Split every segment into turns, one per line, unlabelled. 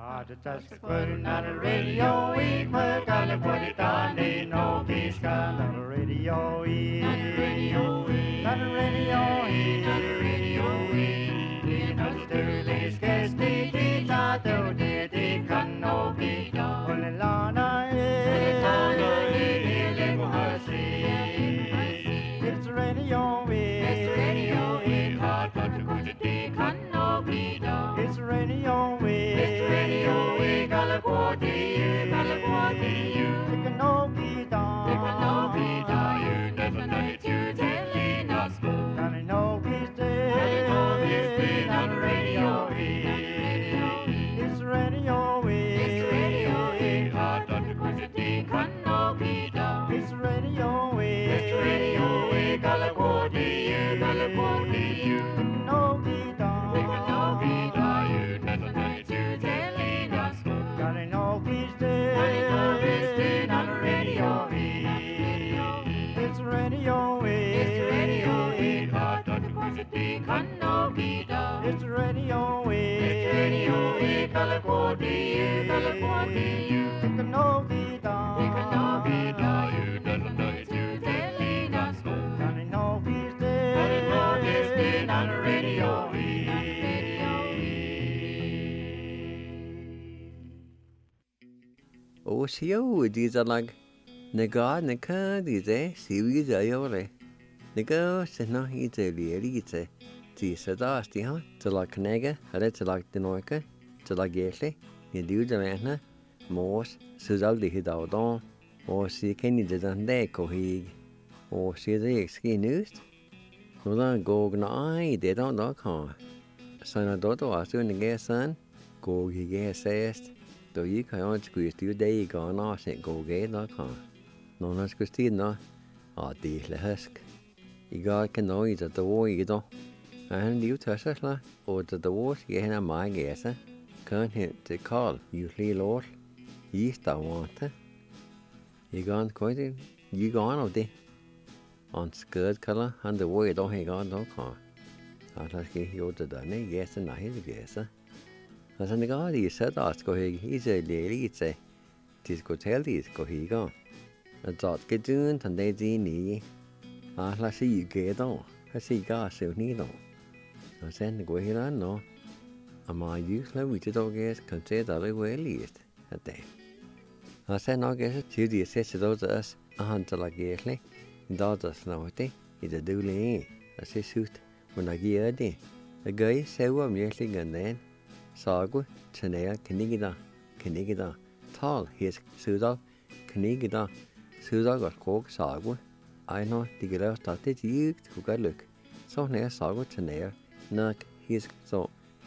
Just putting on the radio, we gotta put it on the no peace gun on the radio, on the radio, on the radio, on the radio, in the sterling sketch, the tato, the can no be done. On the lana, it's the radio, it's the radio, hard but to put it, the can no be done. It's the radio, It's radio, California, California, take a no vida, you doesn't know it's you telling us, Johnny no he's dead, on the radio.
Ô xíu đi ra lăng, nè có đi thế, xíu đi ra yêu rồi, nè có sẽ nói đi ra đi thế. Thì sẽ đó thì hả, cho là Canada, hay cho là Dinamarca, cho là Ghét, những điều đó là mốt, sự giáo đi đầu đó, or sự cái gì đó để có hi, or sự đấy cái news, nó là go nói để đó khó, sau đó đó sự này cái san, go hi cái xét, tôi ý cái ông chỉ tiêu đây có nó sẽ go cái đó khó, nó cái tin nó, đi là husk, ý cái nói là tôi ý đó. And you tell us la, or the water get a my guess, can't hit the call, usually Lord, yeast I want. You gone quite it, you gone of the on skirt color, and the way don't he gone no car. I'll get you to the yes, and I hit the guess. As an god, he said, ask go he's a lady, say, tis go tell these go he gone. A dot get doing, and they dee. I'll see you get on. I see God so neat on. I said the way here no. Am I usually we did all guess consider the way least at day. I said no guess to the assessor those us a hunter like yearly, and daughters now it is a dooley. I say suit when I gear day. The guy say what usually and then Sagu, Chanel, Canigida, tall his Suda, Canigida, Suda got coke Sagu. I know the girl started you to go look. So near Sagu Chanel. Knock his so,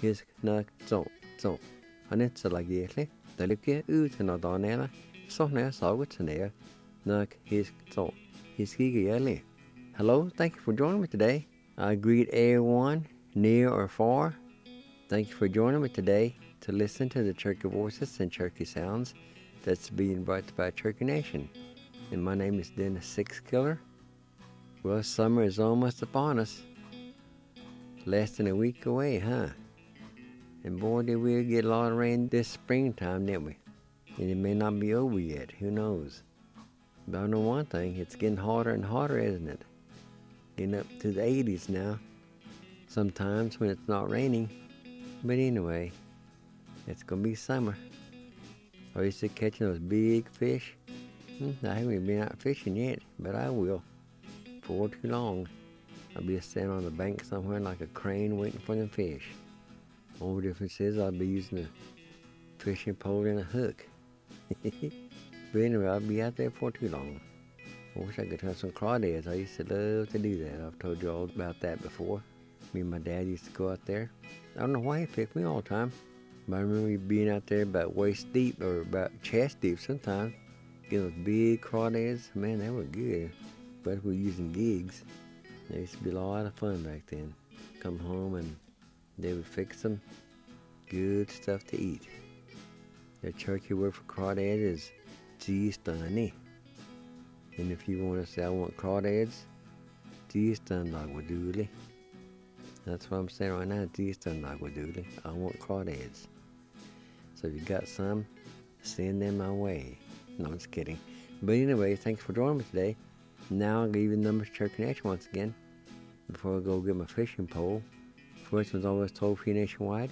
and it's a like the look here, and not on ella, so near saw what's an air, knock his so, his giggy. Hello, thank you for joining me today. I greet everyone, near or far. Thank you for joining me today to listen to the Cherokee voices and Cherokee sounds that's being brought by Cherokee Nation. And my name is Dennis Sixkiller. Well, summer is almost upon us. Less than a week away, huh? And boy, did we get a lot of rain this springtime, didn't we? And it may not be over yet, who knows? But I know one thing, it's getting hotter and hotter, isn't it? Getting up to the 80s now. Sometimes when it's not raining. But anyway, it's gonna be summer. I used to catching those big fish. I haven't been out fishing yet, but I will. For too long. I'll be standing on the bank somewhere like a crane waiting for them fish. Only difference is I'll be using a fishing pole and a hook. But anyway, I'll be out there for too long. I wish I could have some crawdads. I used to love to do that. I've told you all about that before. Me and my dad used to go out there. I don't know why he picked me all the time. But I remember being out there about waist deep or about chest deep sometimes. Getting those big crawdads. Man, they were good. But we were using gigs. There used to be a lot of fun back then. Come home and they would fix them. Good stuff to eat. The Cherokee word for crawdad is geestani. And if you want to say I want crawdads, geestanagwaduli. That's what I'm saying right now, geestanagwaduli. I want crawdads. So So if you got some, send them my way. No, I'm just kidding. But anyway, thanks for joining me today. Now I'll give you the numbers to Church Connection once again. Before I go get my fishing pole. First one's always toll-free nationwide.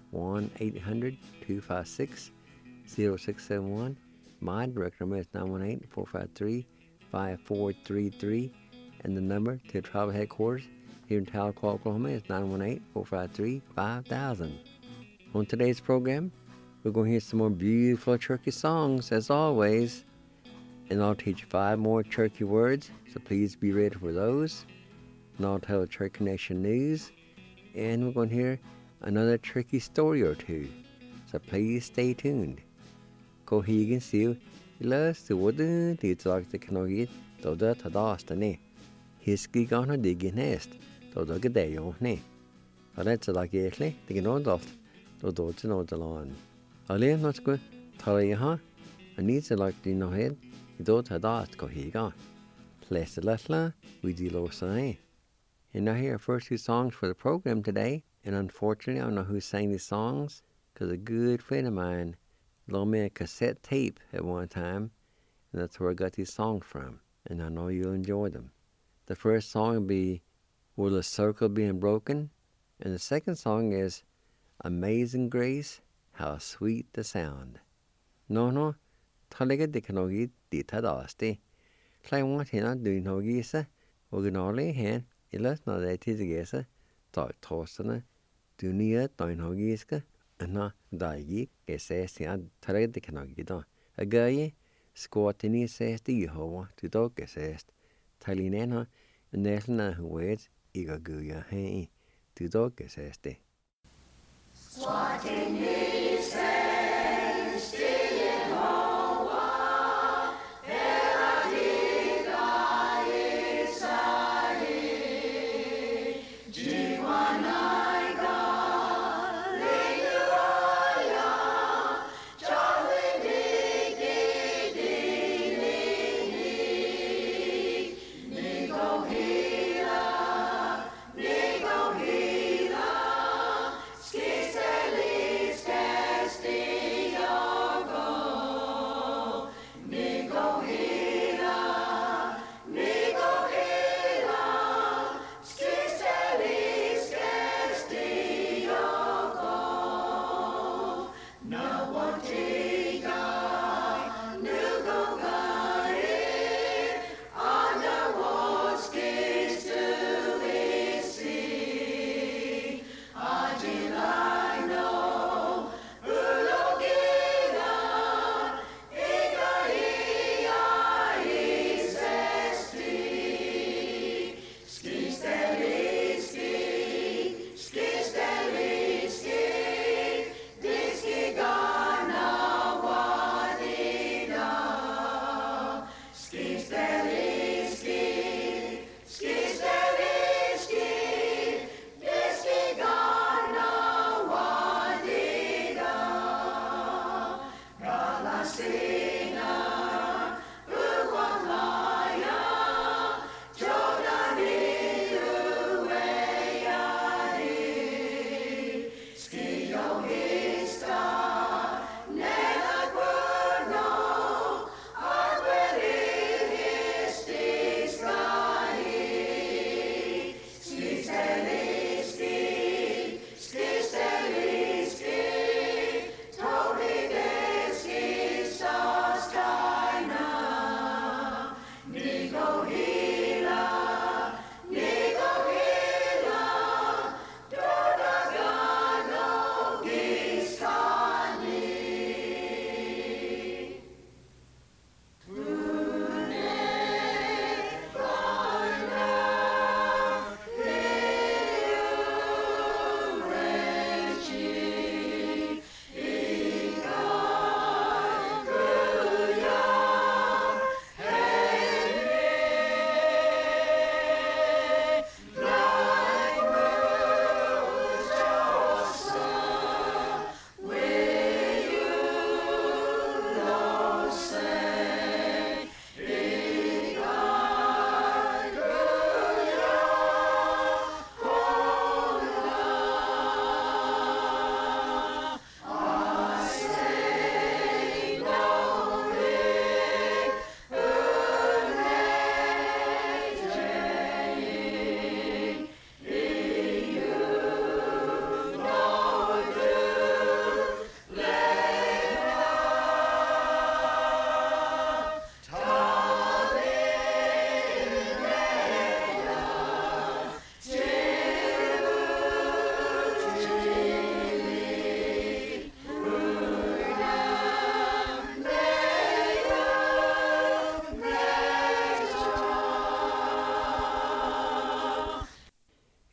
1-800-256-0671. My direct number is 918-453-5433. And the number to the tribal headquarters here in Tahlequah, Oklahoma is 918-453-5000. On today's program, we're going to hear some more beautiful Cherokee songs, as always. And I'll teach you 5 more Cherokee words, so please be ready for those. And I'll tell the Cherokee Connection news. And we're going to hear another Cherokee story or two, so please stay tuned. Kohigan siu, ilas to wooden, it's like the Kanogit, though the Tadastane. Hiski gonna dig in nest, though the Gadeon ne. A let's like Ashley, the Gnodalt, though dots and the lawn. A live not good, Tarayaha, and needs a like the no head, you don't Tadast Kohigan. Less the Latla, we deal sign. And I hear our first 2 songs for the program today, and unfortunately I don't know who sang these songs, because a good friend of mine loaned me a cassette tape at one time, and that's where I got these songs from, and I know you'll enjoy them. The first song will be Will the Circle Be Unbroken, and the second song is Amazing Grace, How Sweet the Sound. No, Talega de Kanogi di Tadasti. Clay want hina do no gisa, Waganoli hand, Ilas no de Tizagesa, Dog Tossana, Dunia, Doinogiska, and na Dagi, Gesestia, Talega de Kanogida. A guy, Squatini says the Yehovah to dog gesest. Talinena, and Nesna who waits, Iga Guya Hey, to dog geseste.
Swatini says the Yehovah, Peradiga Isai, Jiwanaiga, Liguraya, Jawidiki, Nigohira, Skiseliske.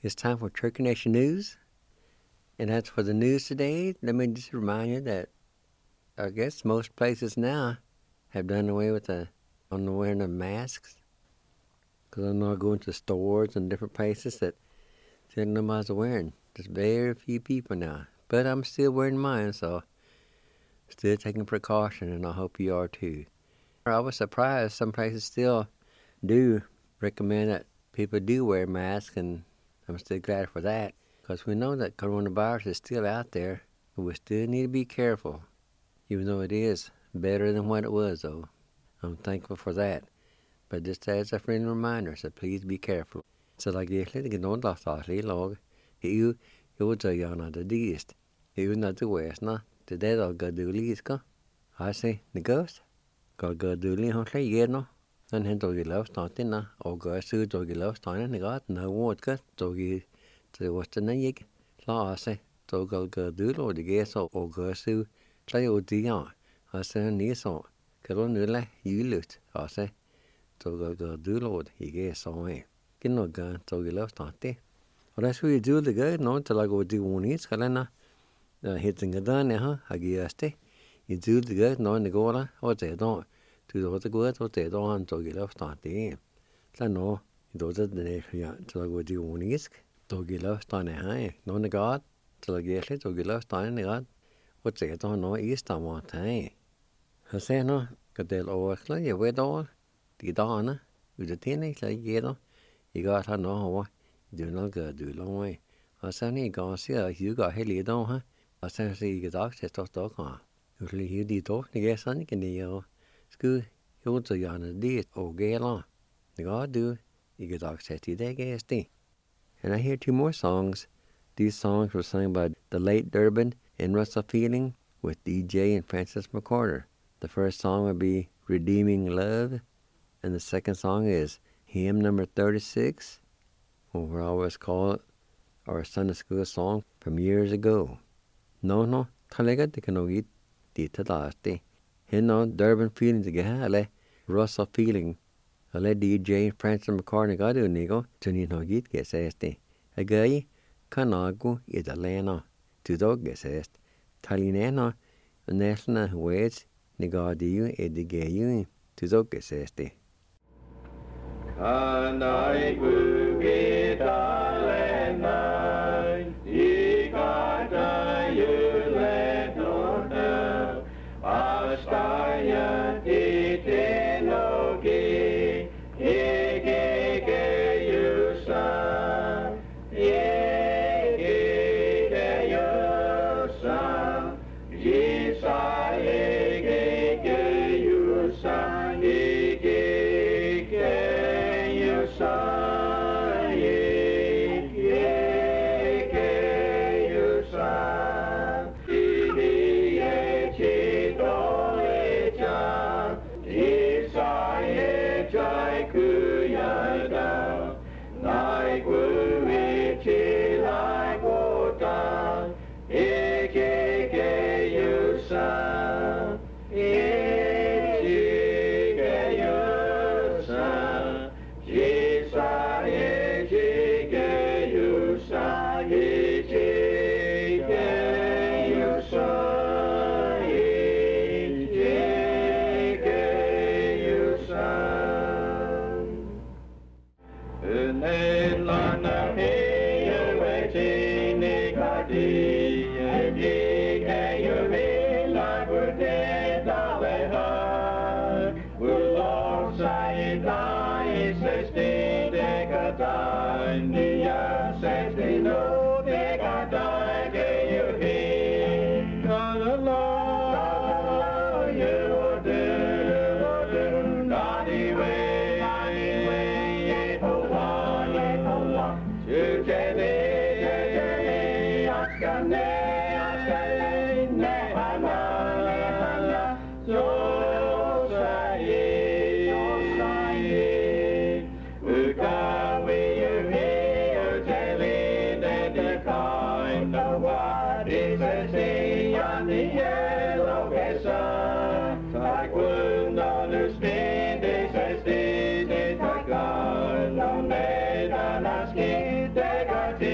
It's time for Turkey Nation News. And as for the news today, let me just remind you that I guess most places now have done away with the wearing of masks. Because I'm not going to stores and different places that nobody's wearing. Just very few people now. But I'm still wearing mine, so still taking precaution, and I hope you are too. I was surprised some places still do recommend that people do wear masks, and I'm still glad for that, because we know that coronavirus is still out there, but we still need to be careful, even though it is better than what it was, though. I'm thankful for that. But just as a friendly reminder, so please be careful. So like this, let's get on the log. You would say you're not the east. You not the west, no. Today I'll go do least, go. I say, the ghost. Go do least, I'll say, yeah, no. And then to get love starting, no. Or go to get love starting, and got no word, go to get to what's the name. So I say, to go do or the guess or go to play or the I say, near so. Go on, you loot, I say. To go do Lord, he guess away. Get no gun to get love starting. Well, that's what you do the good, no, till I go do one each, Kalena. Hitting a done, I guess. You do the good, no, in the gola, or they don't. To the good, or they don't, to get love starting. So no, you do the nation till I go do one each, to get love starting high. No, the God, till I get it, to get love starting the God. What they don't know, East on one time. I say, no, got the old, you wait all. The dawn, with the teenage like you got her no, do not go do long way. I said, you go see you got Haley don't, huh? I said, you get access to talk on. Usually, you did talk, the guess, son, can you school, you want to yarn a deed or get on. The God do, you get access to that gas thing. And I hear two more songs. These songs were sung by the late Durbin and Russell Fielding with DJ and Francis McCorder. The first song would be Redeeming Love. And the second song is hymn number 36, or we always call it our Sunday school song from years ago. No, talaga di kanogit di tadasti. Hino Durbin Fielding together, ale Russell Fielding, ale DJ Francis McCartney gadu nigo, tuni no git gesesti. Agay kanagu idalena, tudog gesest. Talinena, nesna huets, nigadiu edigayu, tudog gesesti.
Kanai kugitalena, ikata yuletona, astaya titenogi, ikike yusa, ikike yusa, jisa ikike yusa, Take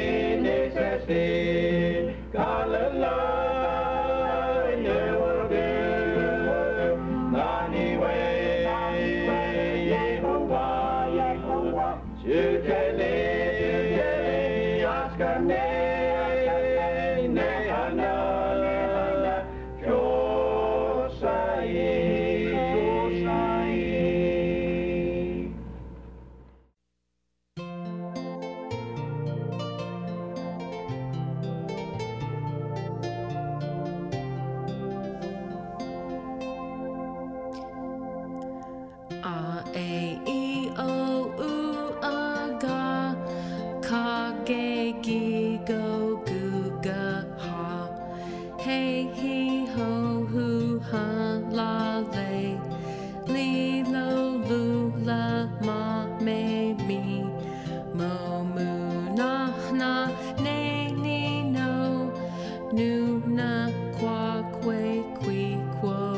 nu na qua que qui quo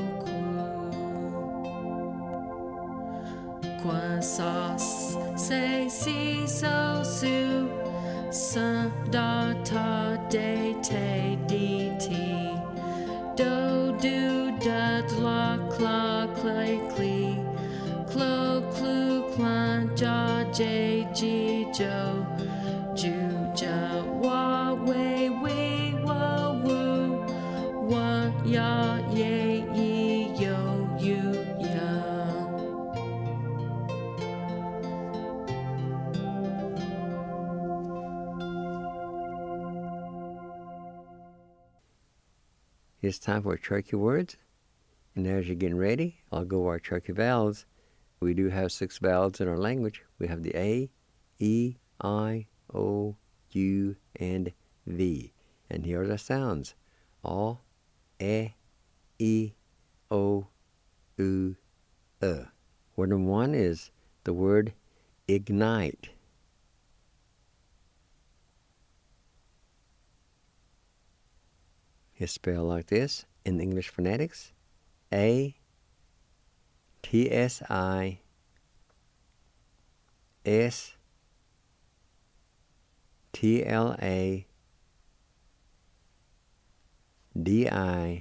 qua sauce say si so su sa da ta de te di ti do do da la cla clay clee clo clu clan ja j g jo ju ja wa wei wei wa woo wa ya ye yi yo you ya.
It's time for Cherokee words. And as you're getting ready, I'll go over our Cherokee vowels. We do have 6 vowels in our language. We have the A, E, I, O, U, and V. And here are the sounds. A, E, O, U, Word number 1 is the word ignite. It's spelled like this in English phonetics. A, T, S, I, S, T, L, A, D, I,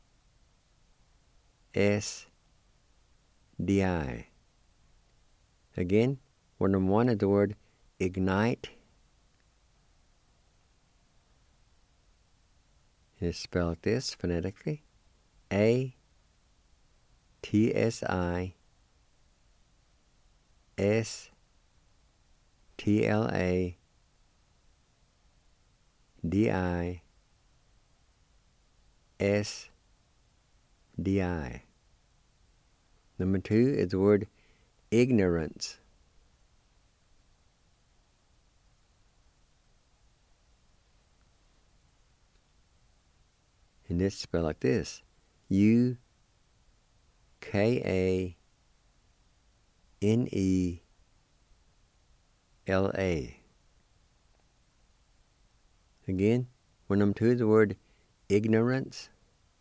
S, D, I. Again, word number 1 is the word ignite. It's spelled like this phonetically. A, T, S, I, S, T, L, A, D, I, S, D, I. Number 2 is the word ignorance. And it's spelled like this. U, K, A, N, E, L, A. Again, word number 2 is the word ignorance.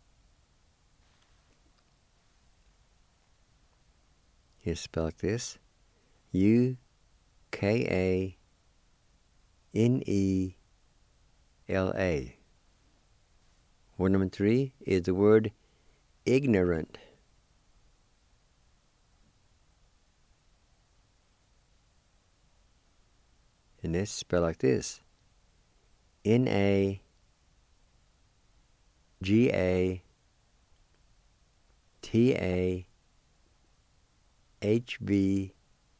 It's spelled like this. U, K, A, N, E, L, A. Word number 3 is the word ignorant. And it's spelled like this. N-A, G-A, T-A, H-V,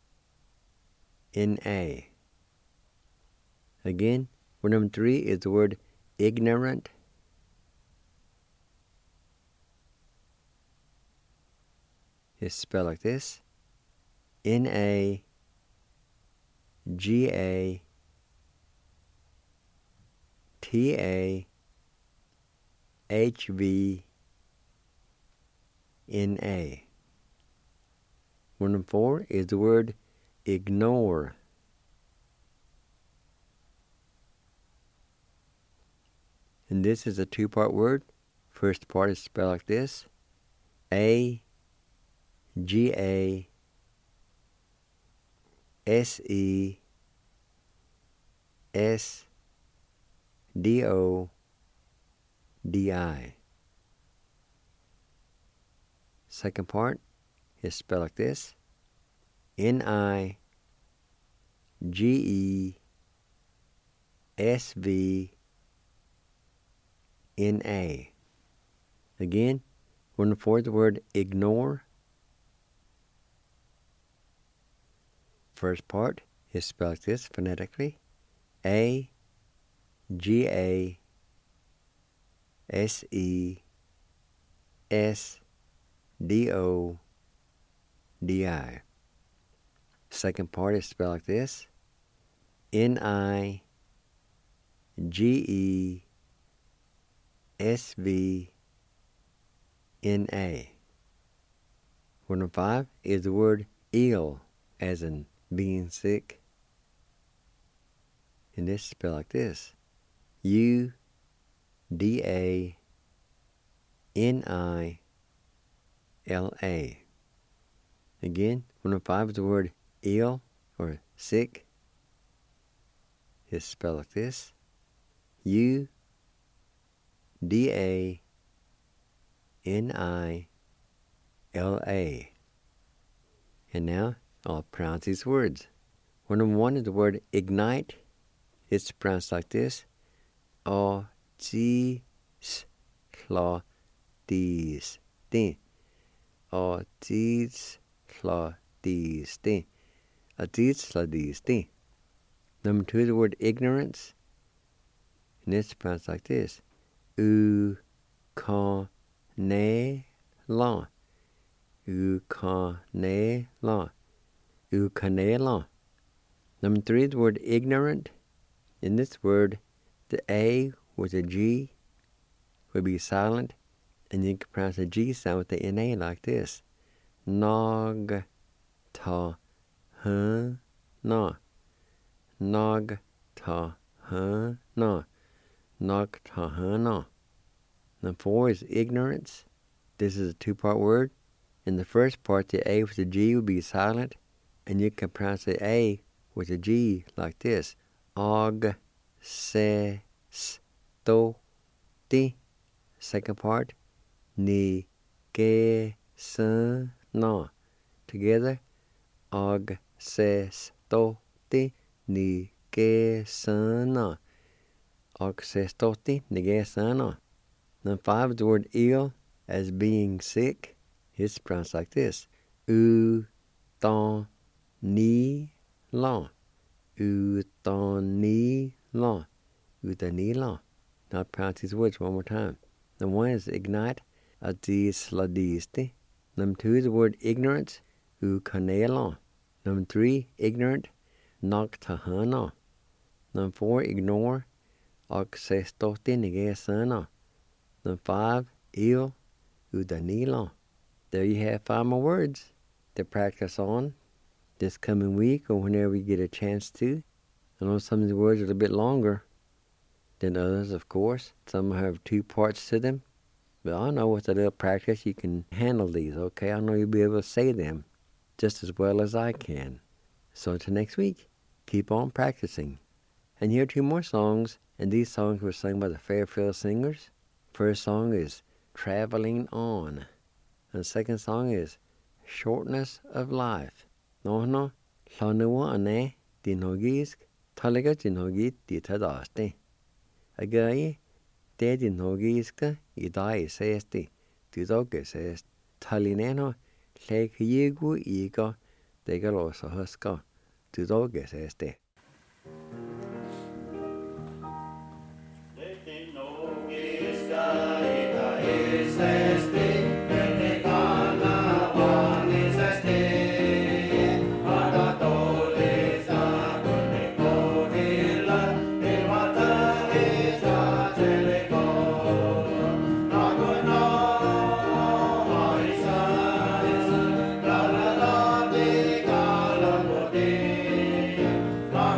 N-A. Again, word number 3 is the word ignorant. It's spelled like this. N-A, G-A, T-A, H-V, N-A. Word number 4 is the word ignore. And this is a 2-part word. First part is spelled like this. A, G-A, S-E, S-D-O-D-I. Second part is spelled like this. N-I-G-E-S-V-N-A. Again, when for the word ignore, first part is spelled like this phonetically. A, G, A, S, E, S, D, O, D, I. Second part is spelled like this. N, I, G, E, S, V, N, A. Word number 5 is the word ill, as in being sick. And this is spelled like this. U, D-A-N-I-L-A. Again, 105 is the word ill or sick. It's spelled like this. U-D-A-N-I-L-A. And now I'll pronounce these words. 101 is the word ignite. It's pronounced like this. O-G-S-L-A-D-S-T. O-G-S-L-A-D-S-T. A-D-S-L-A-D-S-T. Number 2 is the word ignorance. And it's pronounced like this. U-K-N-E-L-A. U-K-N-E-L-A. U-K-N-E-L-A. Number 3 is the word ignorant. In this word, the A with a G would be silent, and you can pronounce the G sound with the N-A like this. Nog ta huh na. Nog ta huh na. Nog ta huh na. Number 4 is ignorance. This is a two-part word. In the first part, the A with the G would be silent, and you can pronounce the A with a G like this. Og se sto ti. Second part, ni ge sun na. Together, og se sto ti ni ge sun na. Og se sto ti ni ge sun na. Number 5 is the word ill, as being sick. It's pronounced like this. U ton ni la. U ton ni la. U ton ni la. Now pronounce these words one more time. Number 1 is ignite. Adis-la-dis-ti. Number 2 is the word ignorance. U-ka-ne-la. Number 3, ignorant. Nok-ta-ha-na. Number 4, ignore. Og-se-sto-ti-ni-ge-sa-na. Number 5, ill. U-da-ni-la. There you have 5 more words to practice on this coming week or whenever you get a chance to. I know some of the words are a little bit longer than others, of course. Some have 2 parts to them. But I know with a little practice you can handle these, okay? I know you'll be able to say them just as well as I can. So until next week, keep on practicing. And here are 2 more songs, and these songs were sung by the Fairfield Singers. First song is Traveling On. And the second song is Shortness of Life. No, Lanuwa ane dinogisk talaga dinogi ditadaste. Agaye te dinogiska idai sesti didoge sest talineno lekyigu iga degalosa huska didoge sesti.
La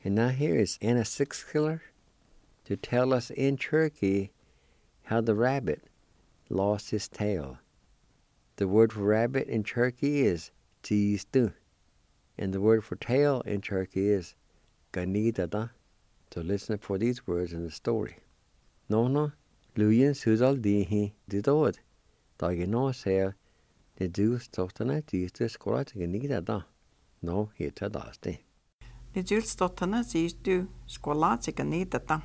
And now here is Anna Sixkiller to tell us in Turkey how the rabbit lost his tail. The word for rabbit in Turkey is cistu, and the word for tail in Turkey is ganidada. So listen for these words in the story. No, luyen sudal dihi didod. Dagino ser the Jews tostana cistu skola ganidada. No, he tadasti.
The Jews tostana cistu skola ganidada.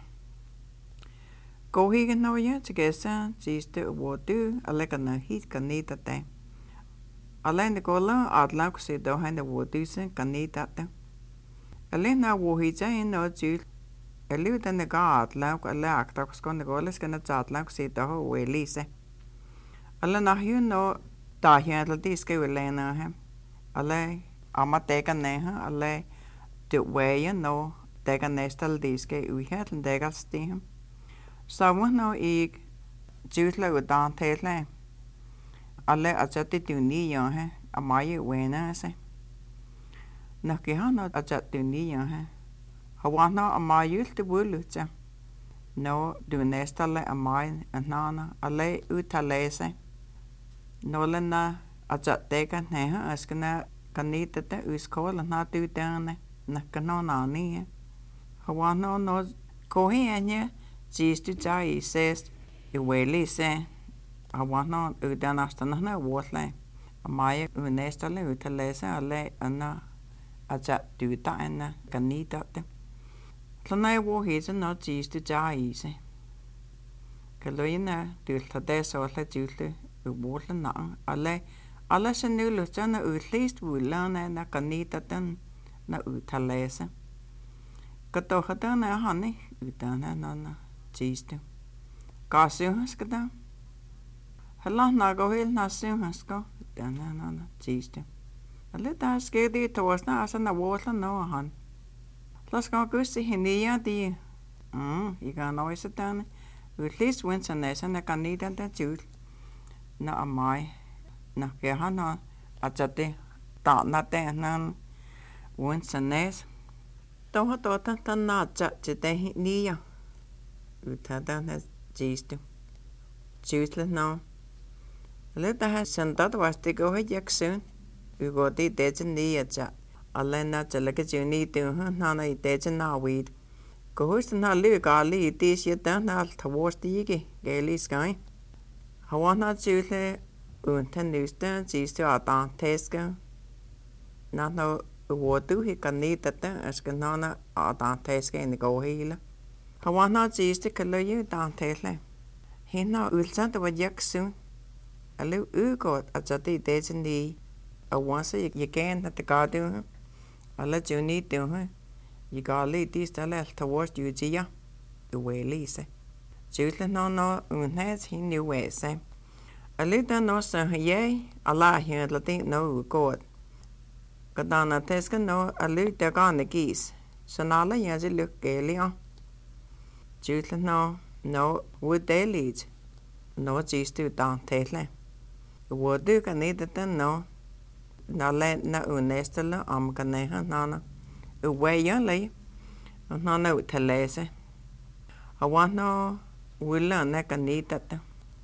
Go higan no ya to gesa cistu wodu alegana hit ganidada. Alleen de gola adlauk se dohan de wodusen ganidada. Alleen na wohija in no Jews. Elu den de god lauk alle aktakus kon de goles kan het adlauk se doho welise. Alle na hu no da hiel diske welena hem. Alle amatega neha alle de way no dega nestal diske u het dega stem. Så no ik jutla udan tele. Alle ajati tuni ya he amai wena se. Na ke hana ajati tuni ya he. Hawana amai te bulutja. No du nestale amai nana alle utalese. No lena ajatega neha askana kanita te uskola na tu dane na kanona ni. Hawana no kohi anya cistu jai ses iweli se. Hawana udanastana na wotle. Amaya unestale utalese alle anna ajat tu ta kanita te. Lana wo heze no cistu jai se. Kaloina dulta de sola jutle uwotle na alle sen nu lutana utlist wulana na kanita ten na utalese. Katohata na hani utana na cistu. Kasuhas kada. Hala na gohil na suhas ko utana na cistu. Alle ta skedi toasna asa na wotle no han. Las gaan gusti hinia die. Ik ga nooit zitten. Utlist winsen nesa na kanita de jul. Na amai. Na kehana ajate ta na te nan winsen nes. Toho tota ta na jate hinia. Utada na jistu. Jusle no. Leta ha sentat wasti go jaksun. Ugoti dejen nia jat. Alena jalaka juni tu nana iteje na weed. Kohust na luga li tis yeta na towards the yigi, gaily sky. Hawana jule unten nusta jistu atan teska. Nano wodu he kanita as kanana atan teska in the go healer. Hawana jistu kaloyu dan tele. Hina ulsanta wa yak soon. Alu ugot at jati dejen ni. A once you can at the garden. Alla juni tu you gali dis tale towards you jia the way lise jutla no unhes he knew way se a little no so ye Allah here la think no god kadana teska no a little gan the geese so nala ya je look galia jutla no would they lead no jis to down tele would do can need the no na le na unestela am kaneha nana uweya le nana utelese awana willa na kanita ta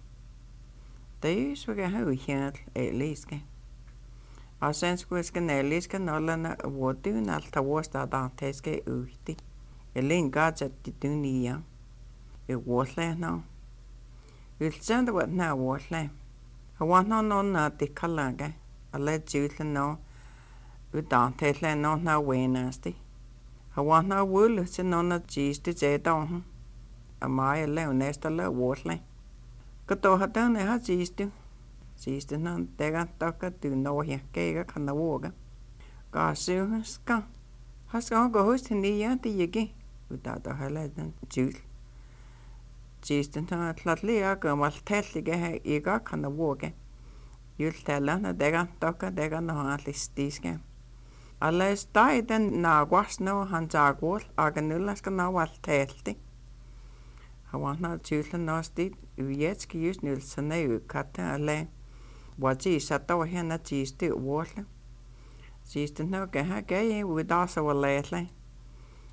Deus we ha uhiat eliske asens kuesken eliske nala na wodu na tawosta da teske uhti elin gadget dunia e wotle no ulsend wat na wotle awana no na tikalaga alle jutla no udan tele no na wenasti hawana wul se no na jistu je don amai le honesta le wotle kato hatan ha jistu na tega taka tu no ya kega kana woga ka su ska haska go host ni ya ti yegi udata hala dan jul jistu na tlatlia ga mal tellige ha iga kana woga Jultella na dega no halistiske. Alle stai den na guasno han jagwol aganulla ska na wal telti. Hawana julta no stit ujetski just nulsane ukata alle. Waji sato hena jisti wolle. Jisti no gaha gaye udasa waletle.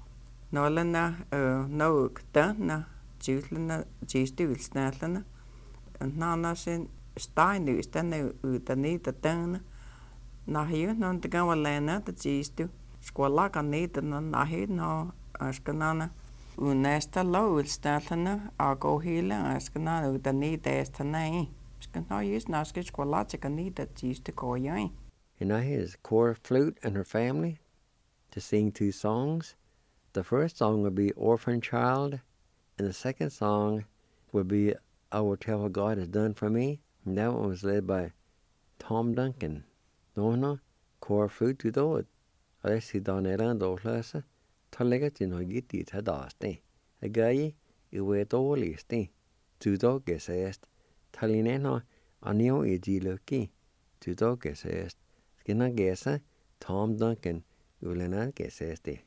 Nolana no na jutlana jistulsnalana nana sin steinu stanu utanita tana nahiu non te gawalena te jistu skola kanita nahi no askanana unesta lowstalana ago hila askanana utanita estanai skana use naske skola kanita jistu koyai.
And I has Cora Flute and her family to sing 2 songs. The first song will be Orphan Child, and the second song will be I Will Tell What God Has Done For Me. And that one was led by Tom Duncan. No, Cora Flute to do it. I see Donella and Dolasa. Talega to no get it had asked. A guy, you wait all list. To dog guessest. Talineno, a new edgy lucky. To dog guessest. Skinna guessa, Tom Duncan, Ulena guessest.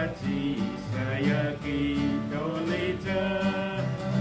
같이 사역이 돌리자.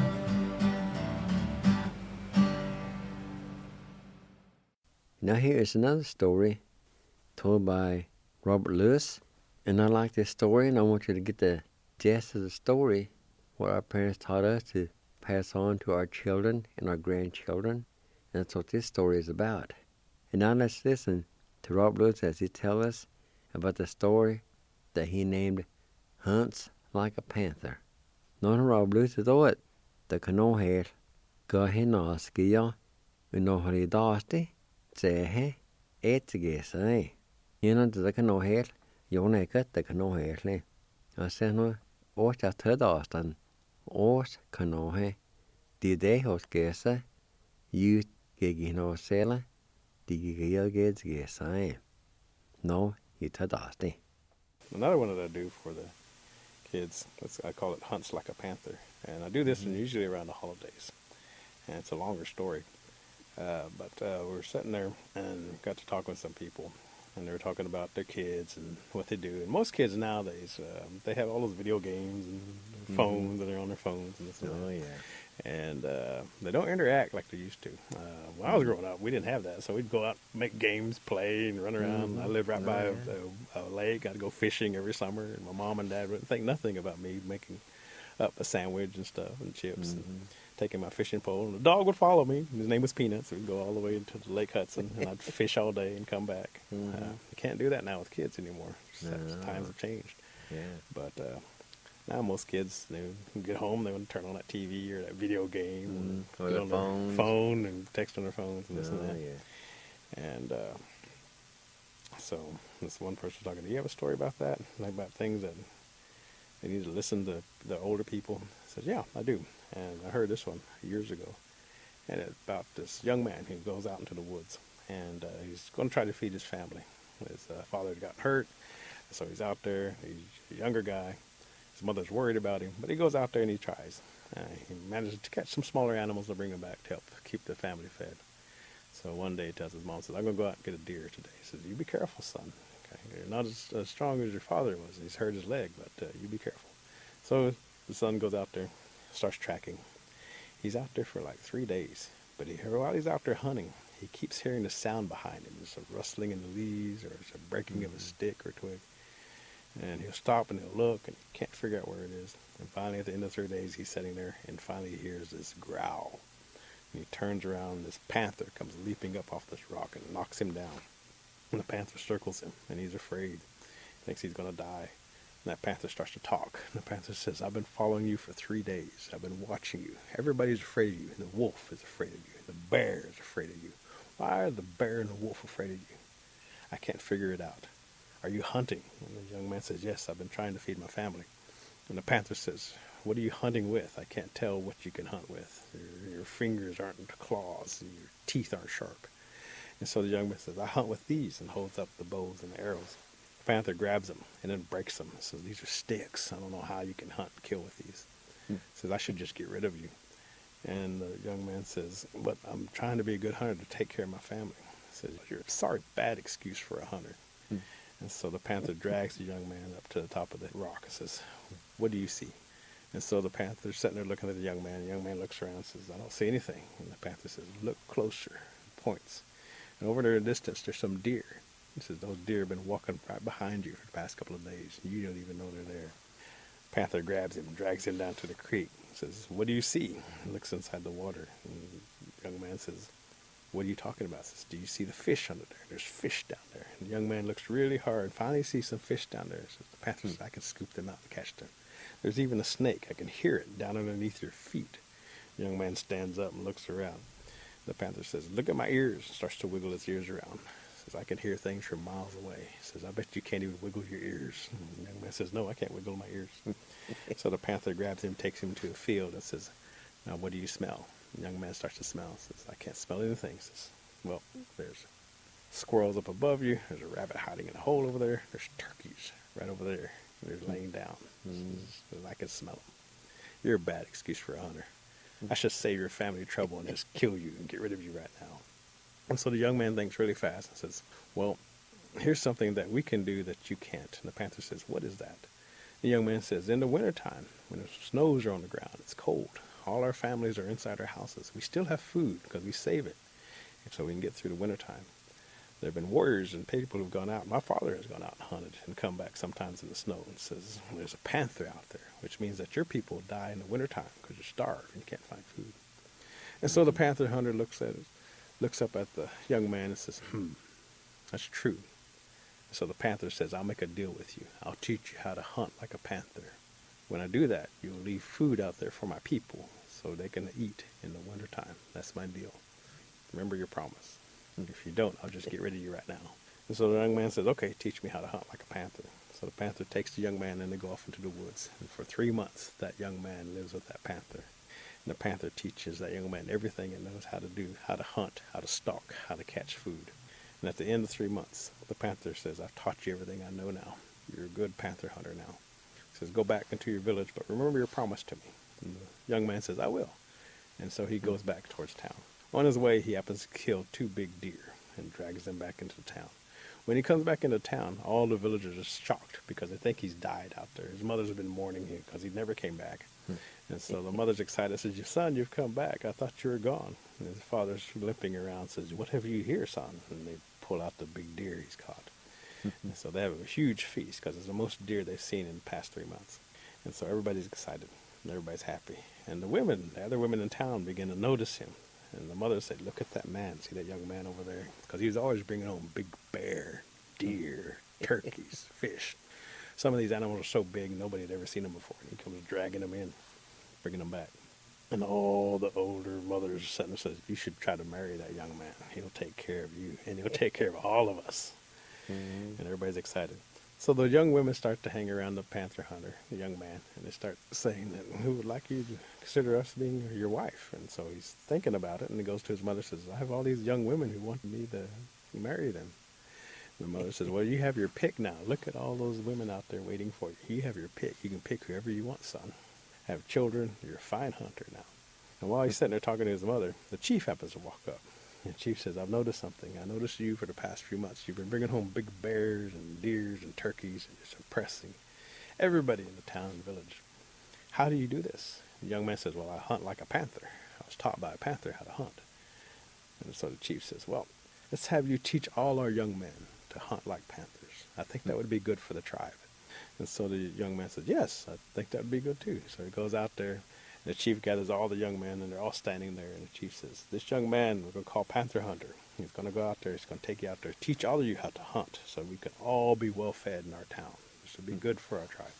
Now here is another story told by Robert Lewis. And I like this story, and I want you to get the gist of the story, what our parents taught us to pass on to our children and our grandchildren. And that's what this story is about. And now let's listen to Robert Lewis as he tells us about the story that he named Hunts Like a Panther. Nå har Robert Lewis då att det kan nå här gå henne skia och nå har I dasti sähe etgesa. Innan det kan nå här Jone kat det kan nå här. Och sen nu åt att ta dastan åt kan nå här. Det hos gesa ut gegen nå sela. Det giga gesa. No, you ta dasti.
Another one that I do for the kids, I call it Hunts Like a Panther. And I do this usually around the holidays. And it's a longer story. But we were sitting there and got to talk with some people. And they were talking about their kids and what they do. And most kids nowadays, they have all those video games and their phones, and they're on their phones and this and that.
Oh, yeah.
And they don't interact like they used to. When I was growing up, we didn't have that. So we'd go out, make games, play, and run around. I lived right by a lake. I'd go fishing every summer. And my mom and dad wouldn't think nothing about me making up a sandwich and stuff and chips and taking my fishing pole. And the dog would follow me. His name was Peanuts. We'd go all the way to the Lake Hudson, and I'd fish all day and come back. You can't do that now with kids anymore. Times have changed.
Yeah.
But now most kids, they get home, they want to turn on that TV or that video game,
or
get
their
on
phones.
phone and text on their phones and this and
Oh,
that.
yeah.
And so this one person was talking, do you have a story about that? Like about things that they need to listen to the older people? I said, yeah, I do. And I heard this one years ago. And it's about this young man who goes out into the woods. And he's going to try to feed his family. His father had gotten hurt. So he's out there. He's a younger guy. His mother's worried about him. But he goes out there and he tries. He manages to catch some smaller animals to bring them back to help keep the family fed. So one day he tells his mom, says, I'm going to go out and get a deer today. He says, you be careful, son. Okay? You're not as strong as your father was. He's hurt his leg, but you be careful. So the son goes out there, starts tracking. He's out there for like 3 days. But while he's out there hunting, he keeps hearing the sound behind him. There's a rustling in the leaves or there's a breaking of a stick or twig. And he'll stop and he'll look and he can't figure out where it is. And finally at the end of 3 days, he's sitting there and finally he hears this growl. And he turns around and this panther comes leaping up off this rock and knocks him down. And the panther circles him and he's afraid. He thinks he's going to die. And that panther starts to talk. And the panther says, I've been following you for 3 days. I've been watching you. Everybody's afraid of you. And the wolf is afraid of you. And the bear is afraid of you. Why are the bear and the wolf afraid of you? I can't figure it out. Are you hunting? And the young man says, yes, I've been trying to feed my family. And the panther says, what are you hunting with? I can't tell what you can hunt with. Your fingers aren't claws and your teeth aren't sharp. And so the young man says, I hunt with these, and holds up the bows and the arrows. The panther grabs them and then breaks them. Says, these are sticks. I don't know how you can hunt and kill with these. Says, I should just get rid of you. And the young man says, but I'm trying to be a good hunter to take care of my family. Says, you're a sorry, bad excuse for a hunter. And so the panther drags the young man up to the top of the rock and says, what do you see? And so the panther's sitting there looking at the young man. The young man looks around and says, I don't see anything. And the panther says, look closer, points. And over there in the distance, there's some deer. He says, those deer have been walking right behind you for the past couple of days. And you don't even know they're there. Panther grabs him and drags him down to the creek. He says, what do you see? He looks inside the water. And the young man says, what are you talking about? He says, do you see the fish under there? There's fish down there. And the young man looks really hard and finally sees some fish down there. Says, the panther says, I can scoop them out and catch them. There's even a snake. I can hear it down underneath your feet. The young man stands up and looks around. The panther says, look at my ears. Starts to wiggle his ears around. Says, I can hear things from miles away. Says, I bet you can't even wiggle your ears. And the young man says, no, I can't wiggle my ears. So the panther grabs him, takes him to a field and says, now what do you smell? The young man starts to smell. Says, I can't smell anything. Says, well, there's squirrels up above you. There's a rabbit hiding in a hole over there. There's turkeys right over there. They're laying down. Says, I can smell them. You're a bad excuse for a hunter. I should save your family trouble and just kill you and get rid of you right now. And so the young man thinks really fast and says, well, here's something that we can do that you can't. And the panther says, what is that? The young man says, in the wintertime, when the snows are on the ground, it's cold. All our families are inside our houses. We still have food because we save it, and so we can get through the wintertime. There have been warriors and people who've gone out. My father has gone out and hunted and come back sometimes in the snow and says, there's a panther out there, which means that your people die in the wintertime because you're starved and you can't find food. And so the panther hunter looks up at the young man and says, that's true. So the panther says, I'll make a deal with you. I'll teach you how to hunt like a panther. When I do that, you'll leave food out there for my people so they can eat in the wintertime. That's my deal. Remember your promise. And if you don't, I'll just get rid of you right now. And so the young man says, okay, teach me how to hunt like a panther. So the panther takes the young man and they go off into the woods. And for 3 months, that young man lives with that panther. And the panther teaches that young man everything it knows how to do, how to hunt, how to stalk, how to catch food. And at the end of 3 months, the panther says, I've taught you everything I know now. You're a good panther hunter now. He says, go back into your village, but remember your promise to me. And the young man says, I will. And so he goes back towards town. On his way, he happens to kill 2 big deer and drags them back into the town. When he comes back into town, all the villagers are shocked because they think he's died out there. His mother's been mourning him because he never came back. And so the mother's excited, says, your son, you've come back. I thought you were gone. And his father's limping around, says, what have you here, son? And they pull out the big deer he's caught. And so they have a huge feast because it's the most deer they've seen in the past 3 months. And so everybody's excited and everybody's happy. And the other women in town begin to notice him. And the mother said, look at that man. See that young man over there? Because he was always bringing home big bear, deer, turkeys, fish. Some of these animals are so big, nobody had ever seen them before. And he comes dragging them in, bringing them back. And all the older mothers are sitting and says, you should try to marry that young man. He'll take care of you, and he'll take care of all of us. And everybody's excited. So the young women start to hang around the panther hunter, the young man, and they start saying that, who would like you to consider us being your wife? And so he's thinking about it, and he goes to his mother and says, I have all these young women who want me to marry them. And the mother says, well, you have your pick now. Look at all those women out there waiting for you. You have your pick. You can pick whoever you want, son. Have children. You're a fine hunter now. And while he's sitting there talking to his mother, the chief happens to walk up. And the chief says, I've noticed something. I noticed you for the past few months. You've been bringing home big bears and deers and turkeys, and you're suppressing everybody in the town and village. How do you do this? The young man says, well, I hunt like a panther. I was taught by a panther how to hunt. And so the chief says, well, let's have you teach all our young men to hunt like panthers. I think that would be good for the tribe. And so the young man says, yes, I think that would be good too. So he goes out there. The chief gathers all the young men, and they're all standing there. And the chief says, this young man we're going to call Panther Hunter. He's going to go out there. He's going to take you out there, teach all of you how to hunt so we can all be well fed in our town. This would be good for our tribe.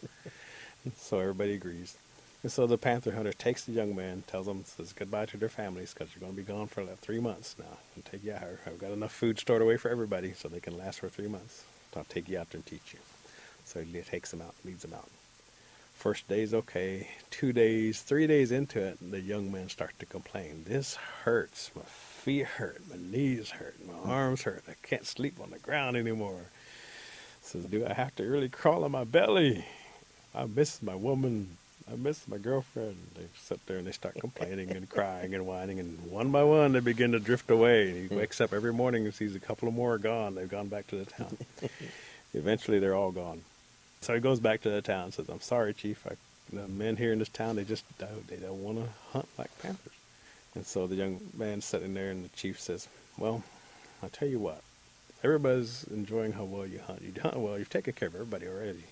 So everybody agrees. And so the Panther Hunter takes the young man, tells them, says goodbye to their families because you're going to be gone for like 3 months now. And take you out. I've got enough food stored away for everybody so they can last for 3 months. So I'll take you out there and teach you. So he takes them out, leads them out. First day's okay. 2 days, 3 days into it, the young men start to complain. This hurts. My feet hurt. My knees hurt. My arms hurt. I can't sleep on the ground anymore. Says, do I have to really crawl on my belly? I miss my woman. I miss my girlfriend. They sit there and they start complaining and crying and whining. And one by one, they begin to drift away. And he wakes up every morning and sees a couple of more gone. They've gone back to the town. Eventually, they're all gone. So he goes back to the town and says, I'm sorry, Chief. The men here in this town, they don't want to hunt like panthers. And so the young man's sitting there, and the chief says, well, I'll tell you what. Everybody's enjoying how well you hunt. You hunt well. You've taken care of everybody already.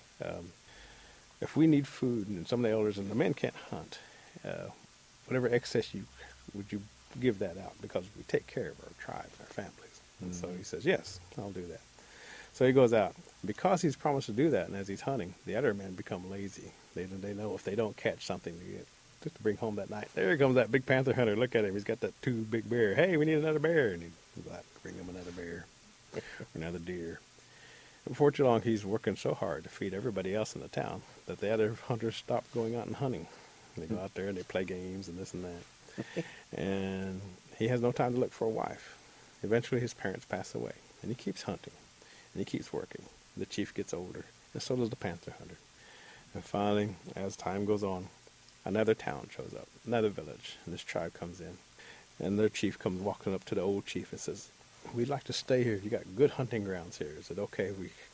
If we need food, and some of the elders and the men can't hunt, whatever excess would you give that out? Because we take care of our tribe, our families. And so he says, yes, I'll do that. So he goes out. Because he's promised to do that, and as he's hunting, the other men become lazy. They know if they don't catch something just to bring home that night. There comes that big panther hunter. Look at him. He's got that 2 big bear. Hey, we need another bear. And he's like, bring him another bear, another deer. Before too long, he's working so hard to feed everybody else in the town that the other hunters stop going out and hunting. They go out there and they play games and this and that. And he has no time to look for a wife. Eventually, his parents pass away, and he keeps hunting. And he keeps working. The chief gets older, and so does the panther hunter. And finally, as time goes on, another town shows up, another village, and this tribe comes in. And their chief comes walking up to the old chief and says, we'd like to stay here. You got good hunting grounds here. Is it okay if we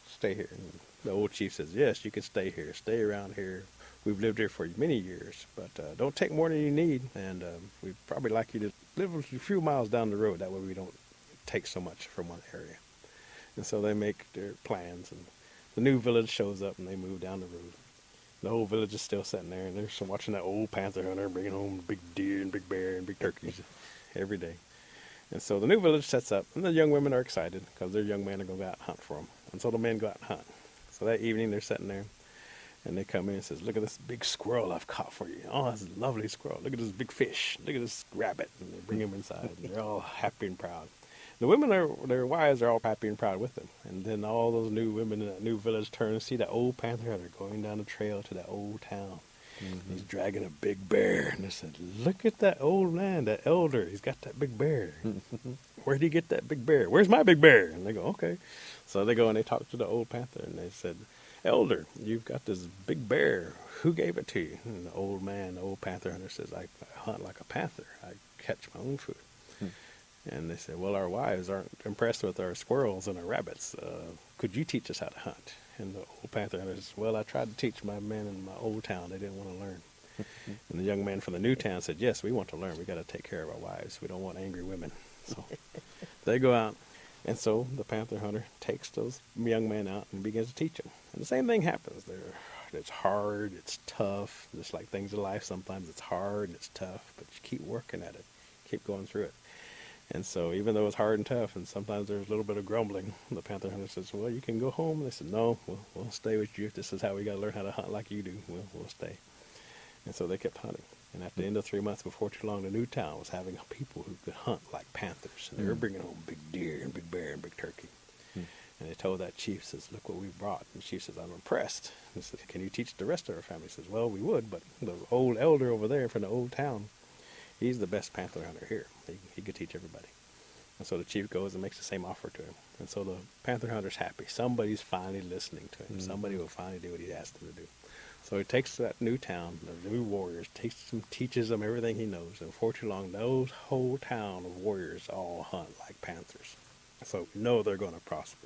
stay here. And the old chief says, yes, you can stay here. Stay around here. We've lived here for many years, but don't take more than you need, and we'd probably like you to live a few miles down the road. That way we don't take so much from one area. And so they make their plans, and the new village shows up, and they move down the road. The whole village is still sitting there, and they're still watching that old panther hunter bringing home big deer and big bear and big turkeys every day. And so the new village sets up, and the young women are excited because their young men are going to go out and hunt for them. And so the men go out and hunt. So that evening they're sitting there, and they come in and says, look at this big squirrel I've caught for you. Oh, that's a lovely squirrel. Look at this big fish. Look at this rabbit. And they bring him inside, and they're all happy and proud. The women, their wives are all happy and proud with them. And then all those new women in that new village turn and see that old panther hunter going down the trail to that old town. Mm-hmm. He's dragging a big bear. And they said, look at that old man, that elder. He's got that big bear. Where'd he get that big bear? Where's my big bear? And they go, okay. So they go and they talk to the old panther. And they said, elder, you've got this big bear. Who gave it to you? And the old man, the old panther hunter says, I hunt like a panther. I catch my own food. And they said, well, our wives aren't impressed with our squirrels and our rabbits. Could you teach us how to hunt? And the old panther hunter says, well, I tried to teach my men in my old town. They didn't want to learn. And the young man from the new town said, yes, we want to learn. We got to take care of our wives. We don't want angry women. So they go out. And so the panther hunter takes those young men out and begins to teach them. And the same thing happens. It's hard. It's tough. Just like things in life, sometimes it's hard and it's tough. But you keep working at it. Keep going through it. And so even though it's hard and tough, and sometimes there's a little bit of grumbling, the panther hunter says, well, you can go home. And they said, no, we'll stay with you. If this is how we got to learn how to hunt like you do, we'll stay. And so they kept hunting. And at the end of 3 months, before too long, the new town was having people who could hunt like panthers. And they were bringing home big deer and big bear and big turkey. And they told that chief, says, look what we brought. And the chief says, I'm impressed. And he says, can you teach the rest of our family? He says, well, we would, but the old elder over there from the old town, he's the best panther hunter here. He could teach everybody. And so the chief goes and makes the same offer to him. And so the panther hunter's happy. Somebody's finally listening to him. Mm-hmm. Somebody will finally do what he asked them to do. So he takes that new town, the new warriors, teaches them everything he knows. And before too long, those whole town of warriors all hunt like panthers. So we know they're going to prosper.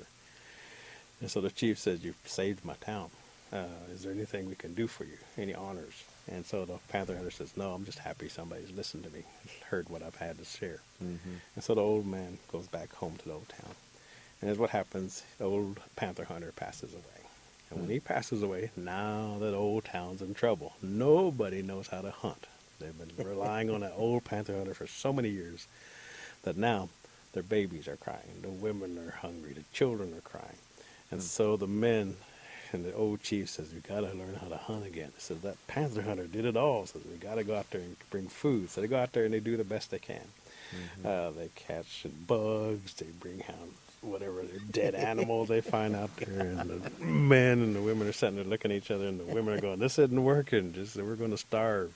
And so the chief says, you've saved my town. Is there anything we can do for you? Any honors? And so the panther hunter says, no, I'm just happy somebody's listened to me, heard what I've had to share. Mm-hmm. And so the old man goes back home to the old town. And as what happens, the old panther hunter passes away. And when he passes away, now that old town's in trouble. Nobody knows how to hunt. They've been relying on that old panther hunter for so many years that now their babies are crying. The women are hungry. The children are crying. And so the men and the old chief says, we got to learn how to hunt again. He says, that panther hunter did it all. Says, we got to go out there and bring food. So they go out there and they do the best they can. Mm-hmm. They catch bugs. They bring out whatever dead animals they find out there. And the men and the women are sitting there looking at each other. And the women are going, this isn't working. We're going to starve.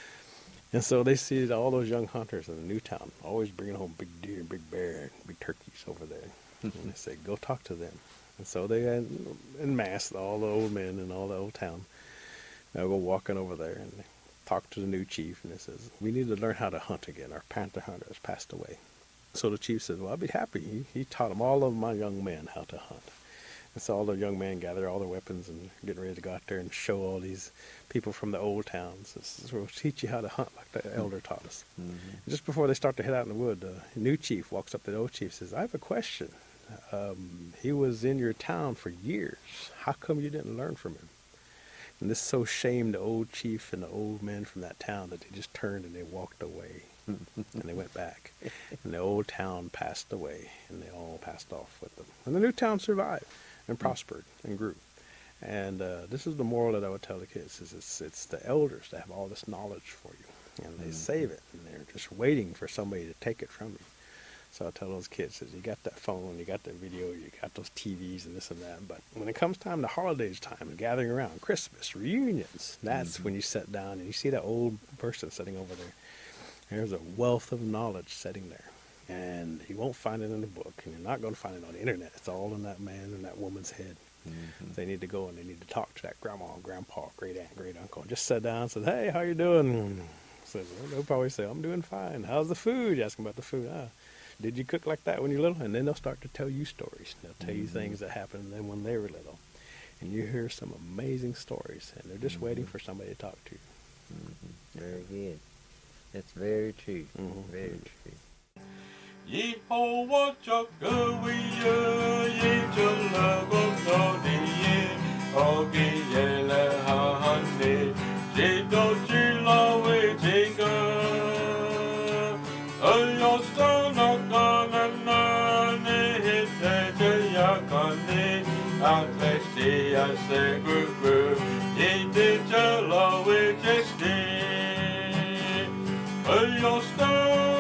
And so they see all those young hunters in the new town always bringing home big deer, big bear, and big turkeys over there. And they say, go talk to them. And so they, en masse, all the old men and all the old town, go walking over there and they talk to the new chief. And they says, we need to learn how to hunt again. Our panther hunter has passed away. So the chief says, well, I'll be happy. He taught all of my young men how to hunt. And so all the young men gather all their weapons and getting ready to go out there and show all these people from the old towns. Says, we'll teach you how to hunt like the elder taught us. Mm-hmm. Just before they start to head out in the wood, the new chief walks up to the old chief and says, I have a question. He was in your town for years. How come you didn't learn from him? And this so shamed the old chief and the old men from that town that they just turned and they walked away. And they went back. And the old town passed away. And they all passed off with them. And the new town survived and prospered and grew. And this is the moral that I would tell the kids. Is it's the elders that have all this knowledge for you. And they save it. And they're just waiting for somebody to take it from you. So I tell those kids, you got that phone, you got that video, you got those TVs and this and that. But when it comes time to holidays time, gathering around, Christmas, reunions, that's when you sit down and you see that old person sitting over there. There's a wealth of knowledge sitting there. And you won't find it in the book, and you're not going to find it on the internet. It's all in that man and that woman's head. Mm-hmm. They need to go and they need to talk to that grandma, grandpa, great aunt, great uncle. Just sit down and say, hey, how you doing? So they'll probably say, I'm doing fine. How's the food? You ask them about the food. did you cook like that when you're little? And then they'll start to tell you stories. They'll tell you things that happened to them when they were little. And you hear some amazing stories, and they're just waiting for somebody to talk to.
Very good. That's very true. Very true.
Yehovah Chakawiya Yechalagondodiye Ogiyele Hahane Jedo Chilawe Jega Ayostana Kanana Hiteja Yakane Akleshti Aseguru Yete Chalawe Jesti Ayostana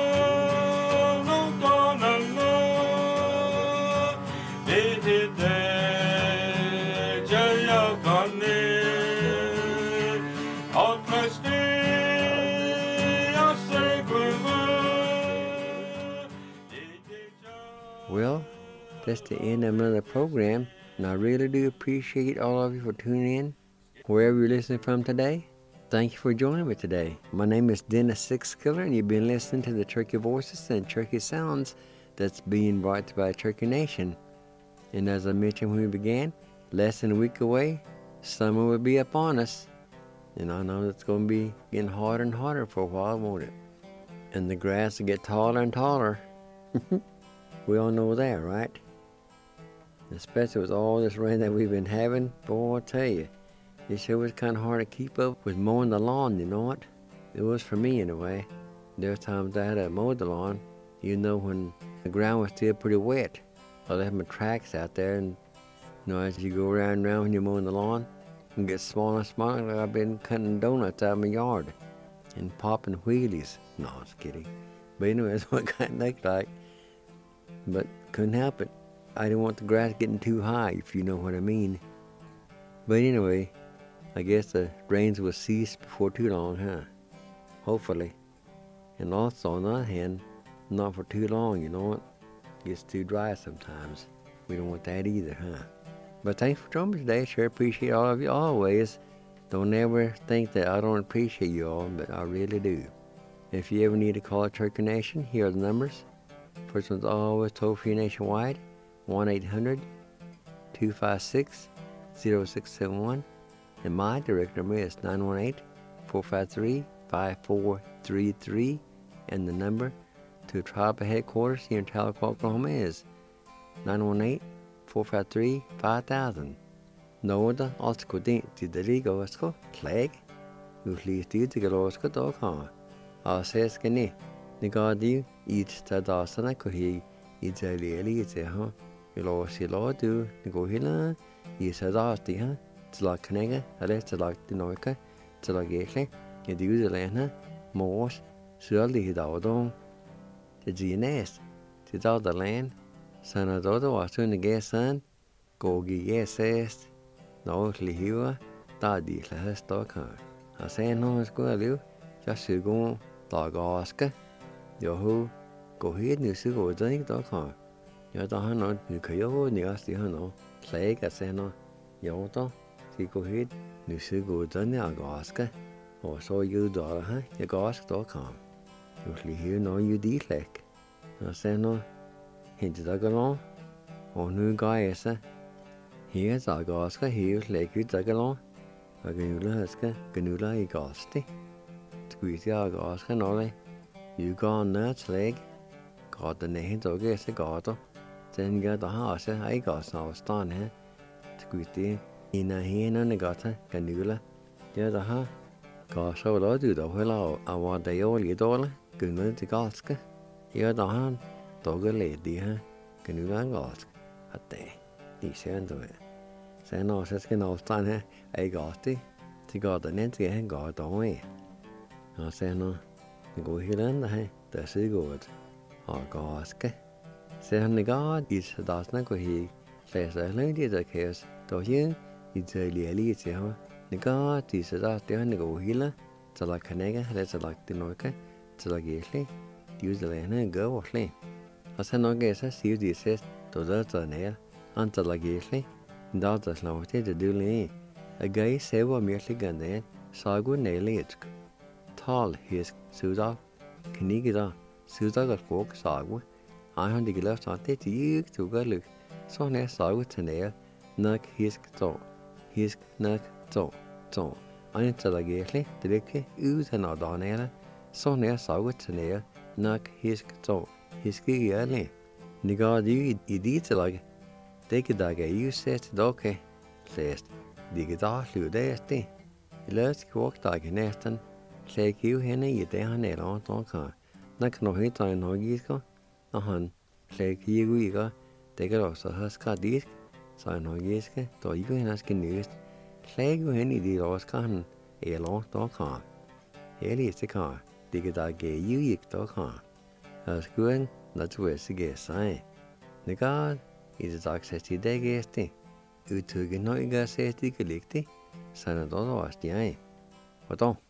Well, that's the end of another program, and I really do appreciate all of you for tuning in, wherever you're listening from today. Thank you for joining me today. My name is Dennis Sixkiller, and you've been listening to the Turkey Voices and Turkey Sounds that's being brought to you by Turkey Nation. And as I mentioned when we began, less than a week away, summer will be upon us. And I know it's going to be getting harder and harder for a while, won't it? And the grass will get taller and taller. We all know that, right? Especially with all this rain that we've been having, boy, I tell you, it sure was kind of hard to keep up with mowing the lawn, you know what? It was for me anyway. There were times I had to mow the lawn, even though when the ground was still pretty wet. I left my tracks out there, and as you go around and around when you're mowing the lawn, it gets smaller and smaller, like I've been cutting donuts out of my yard and popping wheelies. No, I was kidding. But anyway, that's what it kind of looked like. But couldn't help it. I didn't want the grass getting too high, if you know what I mean. But anyway, I guess the rains will cease before too long, huh? Hopefully. And also, on the other hand, not for too long, you know what? It gets too dry sometimes. We don't want that either, huh? But thanks for joining me today. Sure appreciate all of you always. Don't ever think that I don't appreciate you all, but I really do. If you ever need to call a Turkey Nation, here are the numbers. First one's always toll-free nationwide, 1-800-256-0671. And my direct number is 918-453-5433. And the number to tribal headquarters here in Tahlequah, Oklahoma is 918-453-5000. Noda Alsko Din Tidarigo Asko, Clegg, Uthli Tidigalosko Doka. Aseskani, Nigadi, each Tadasana Kohi, Italieli, Zeha, Ilosilo, Nigohila, Isadasti, Tlaknega, Alestalak Dinoka, Tlagekle, Eduzalena, Mors, Surely Hidaldon, the GNS, Tidal the land, Sanadodo was soon the gas sun, Gogi yes, no Lihiwa, Daddy Lastoka. I say no as good, just to go. Dog Oscar, Yoho, go ahead, you see, go drink the car. You're the Hano, you Kayo, Nias the Hano, Clegg, a Seno, Yoto, see, go ahead, you see, go drink the Oscar, or so you dollar, huh? You go ask the car. Usually here, no, you deflect. I say no, hinted the galon, or new guy, is a here's our Oscar, here's like you dug along, a Ganula, Ganula, a ghosty. Squeeze out Oscar Nolly. You go on nuts leg. Got the name to get a gato. Then got the house. I got no stone here. Squeeze in a hen and a gata. Canula. The other ha. Got so low to the willow. I want the only dollar. Good to Goska. The other hand. Dog a lady, huh? Canula and Gosk. At day. He said to it. Say no, says can all stand here. I got it. To got the net and got away. I say no, go here and that's it good. Or Goska. Say on the God is a dozen go he. Says I learned it a case. Do you? It's a lily, it's a the God is a dot there and go healer. It's like Canega, let's like the Norca. It's like Gately. Use the land and go or flame. I say no guess I see this says to the nail until like Gately. Dot does not take the duly. A guy say what merely gun then. Saw good nail it. Tall his Suda, Knigida, Suda got folk sagwa, han de glæder sig det til ikke til gør lyk. Så når savet til nære nok hisk nok to. Han til der gæsle drikke uden at der nære. Så når savet til nære nok hisk ikke. Nigar de i dit til der. Det kan der ikke sætte dokke. Læst. Det kan der slut det. I løs kvok der næsten. Klæg hiv hende i det han er rundt omkring. Når kan du høre en højgisker, når han klæg hiv ikke, det kan også have skradisk, så en højgiske, der ikke hende skal nøst. Klæg jo hende i det rådskrænden, eller rundt omkring. Heldigste kar, det kan der give hiv ikke omkring. Jeg skulle naturligvis ikke sige. Negar, i det dagsæst i dag gæste, udtrykken når ikke er sæt ikke ligge, så er det også jeg. Hvordan?